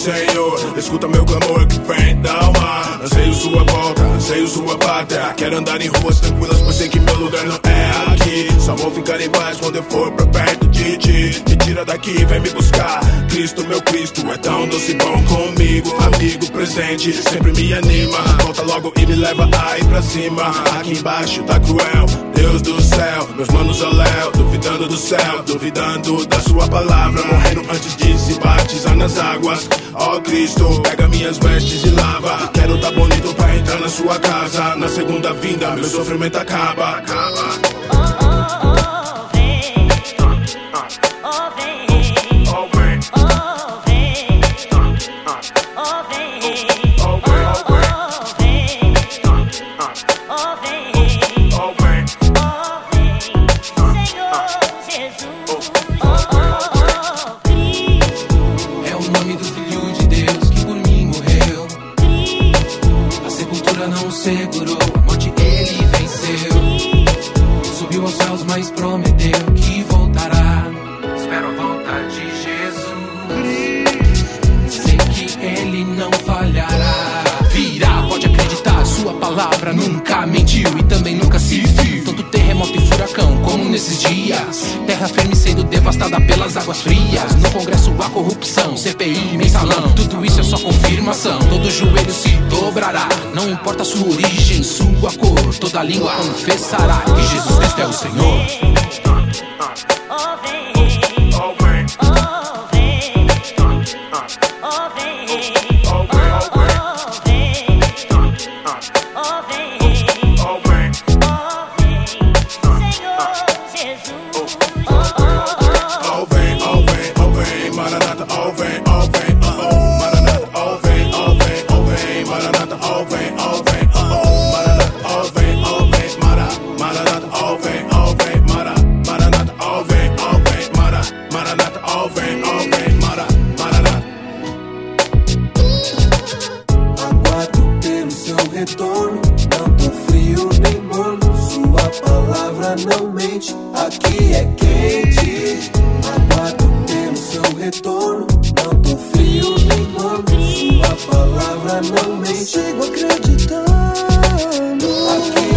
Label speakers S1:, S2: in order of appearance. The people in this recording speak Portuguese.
S1: Senhor, escuta meu clamor que vem da alma. Anseio sua volta, anseio sua pátria. Quero andar em ruas tranquilas, pois sei que meu lugar não é aqui. Só vou ficar em paz quando eu for pra perto de ti. Me tira daqui, vem me buscar. Cristo, meu Cristo, é tão doce e bom comigo. Amigo presente, sempre me anima. Volta logo e me leva aí pra cima. Aqui embaixo tá cruel, Deus do céu. Meus manos ao léu, duvidando do céu, duvidando da sua palavra. Morrendo antes de se batizar nas águas. Ó Cristo, pega minhas vestes e lava. Quero tá bonito pra entrar na sua casa. Na segunda vinda, meu sofrimento acaba.
S2: Segurou, a morte ele venceu. Subiu aos céus, mas prometeu que voltará. Espero a volta de Jesus. Sei que ele não falhará. Virá, pode acreditar, sua palavra nunca mentiu e também nunca se viu. Tanto terremoto e furacão como nesses dias. Terra firme sendo devastada pelas águas frias. No Congresso a corrupção, CPI, mensalão. Tudo isso é só confirmação. Todo joelho se dobrará. Não importa sua origem, sua cor. Toda língua confessará que Jesus Cristo é o Senhor.
S3: Não tô frio nem morno, sua palavra não mente, aqui é quente. Aguardo pelo seu retorno, não tô frio nem morno, sua palavra não mente. Sigo acreditando, aqui